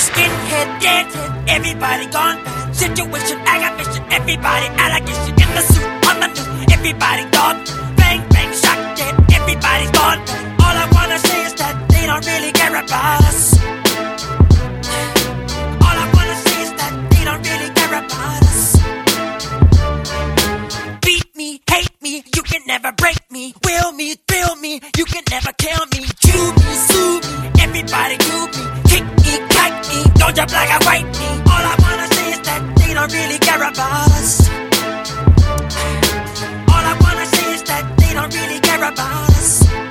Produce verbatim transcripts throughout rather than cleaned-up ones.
Skinhead, deadhead, everybody gone bad. Situation, aggravation, everybody allegation. In the suit, on the news, everybody dog. Bang, bang, shot dead, everybody's gone bad. All I wanna say is that they don't really care about us. All I wanna say is that they don't really care about us. Beat me, hate me, you can never break me. Will me, thrill me, you can never kill me. Chew me, sue me, everybody do me. Kick me, kite me, don't you black and white me. All I wanna say is that they don't really care about us. All I wanna say is that they don't really care about us.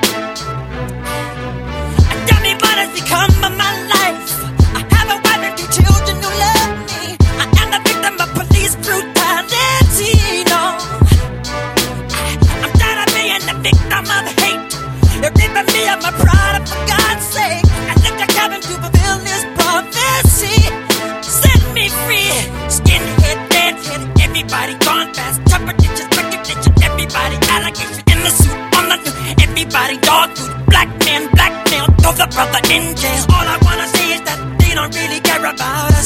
Tell me what has become of my life. I have a wife and two children who love me. I am the victim of police brutality, no. I'm tired of being the victim of hate. You're ripping me of my pride, for God's sake. I look like having to fulfill this prophecy. Set me free. Skinhead, deadhead, everybody gone fast. Chopper ditches, recognition, everybody allegation. In the suit, on the new, everybody dog food. Black man, black male, throw the brother in jail. All I wanna say is that they don't really care about us.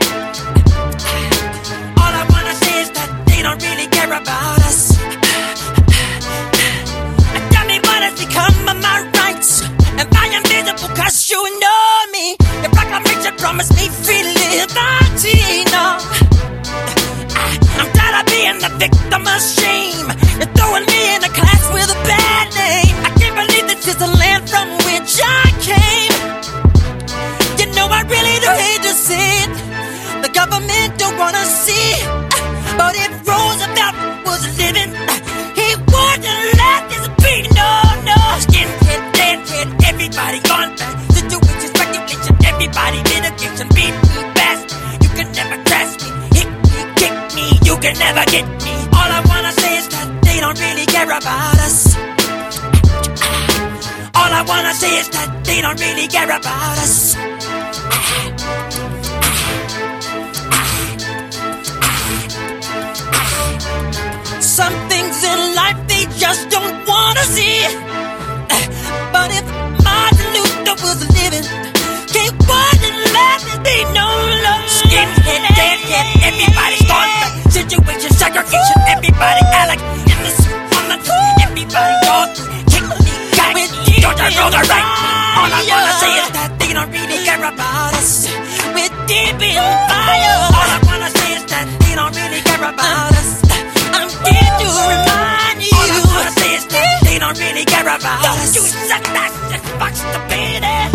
All I wanna say is that they don't really care about us. Tell me what has become of my rights. Am I invisible cause you know me? Your proclamation promised me free liberty, no. I'm tired of being the victim of shame. You're throwing me in a class with a bad name. I can't believe this is the land from which I came. You know I really do hate to see it. The government don't wanna see. But if Roosevelt was living, he wouldn't let this be. No, no. Skinhead, deadhead, everybody gone back. Situations, regulation, everybody litigation. Beat me, best, you can never grasp me. Hit me, kick me, you can never get me. All I wanna say is that they don't really care about us. All I wanna say is that they don't really care about us. Some things in life they just don't wanna see. But if Martin Luther was living, he wouldn't let it be no love. Skinhead, deadhead, everybody's gone back. Situation, segregation, everybody alec. In the suit, on the news, everybody dog food. Kick me, guide me, don't you know the right me. All I wanna say is that they don't really care about us. We're deep in fire. All I wanna say is that they don't really care about us. I'm here to remind you. All I wanna say is that they don't really care about us. You suck that shit, fuck stupidity.